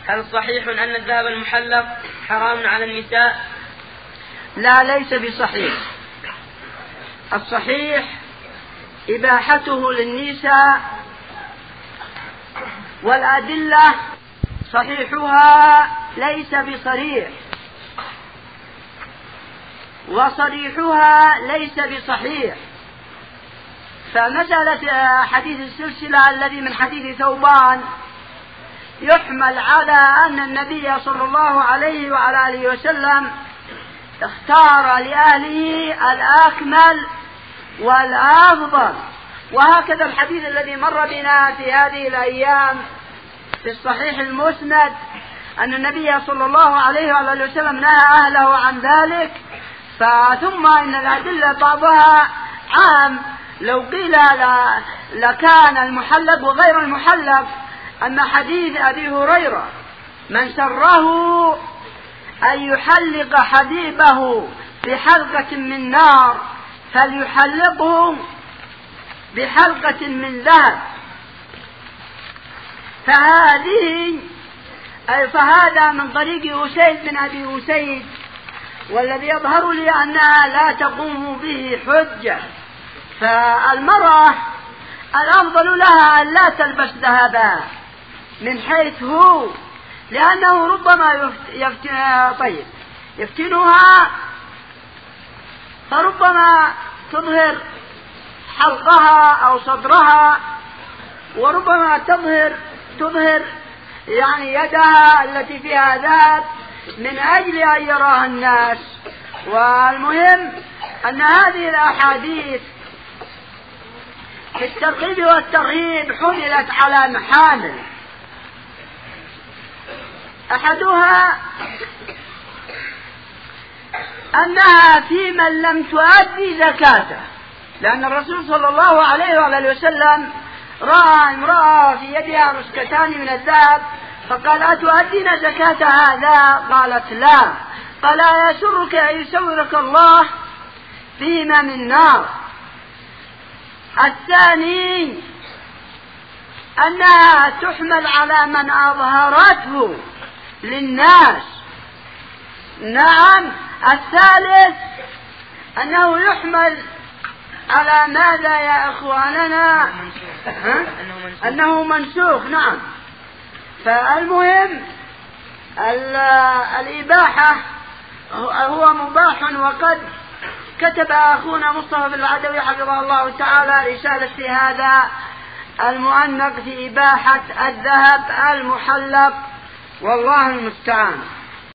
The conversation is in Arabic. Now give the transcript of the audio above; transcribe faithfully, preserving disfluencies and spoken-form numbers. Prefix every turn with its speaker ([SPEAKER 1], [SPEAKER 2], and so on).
[SPEAKER 1] هل صحيح أن الذهب المحلق حرام على النساء؟
[SPEAKER 2] لا، ليس بصحيح. الصحيح إباحته للنساء، والأدلة صحيحها ليس بصريح، وصريحها ليس بصحيح. فمسألة حديث السلسلة الذي من حديث ثوبان يحمل على أن النبي صلى الله عليه وعلى آله وسلم اختار لأهله الأكمل والأفضل. وهكذا الحديث الذي مر بنا في هذه الأيام في الصحيح المسند أن النبي صلى الله عليه وعلى آله وسلم نهى أهله عن ذلك. فثم إن الأدلة بعضها عام، لو قيل لكان المحلق وغير المحلق. أن حديث أبي هريرة من سره أن يحلق حبيبه بحلقة من نار فليحلقه بحلقة من ذهب، فهذه أي فهذا من طريق أسيد بن أبي أسيد، والذي يظهر لي أنها لا تقوم به حجة. فالمرأة الأفضل لها أن لا تلبس ذهبا من حيث هو، لأنه ربما يفت... طيب يفتنها، فربما تظهر حلقها أو صدرها، وربما تظهر تظهر يعني يدها التي فيها ذهب من أجل أن يراها الناس. والمهم أن هذه الأحاديث في الترغيب والترهيب حملت على محامل. أحدها أنها في من لم تؤدي زكاته، لأن الرسول صلى الله عليه وآله وسلم رأى امرأة في يدها رسكتان من الذهب فقال أتؤدين زكاة هذا؟ قالت لا. قال أيسرك أن يسورك الله فيما من نار. الثاني أنها تحمل على من أظهرته للناس. نعم. الثالث أنه يحمل على ماذا يا إخواننا؟ أنه منسوخ. نعم. فالمهم الإباحة هو مباح. وقد كتب أخونا مصطفى بن العدوي حفظه الله تعالى رسالة في هذا المؤنق في إباحة الذهب المحلق، والله المستعان.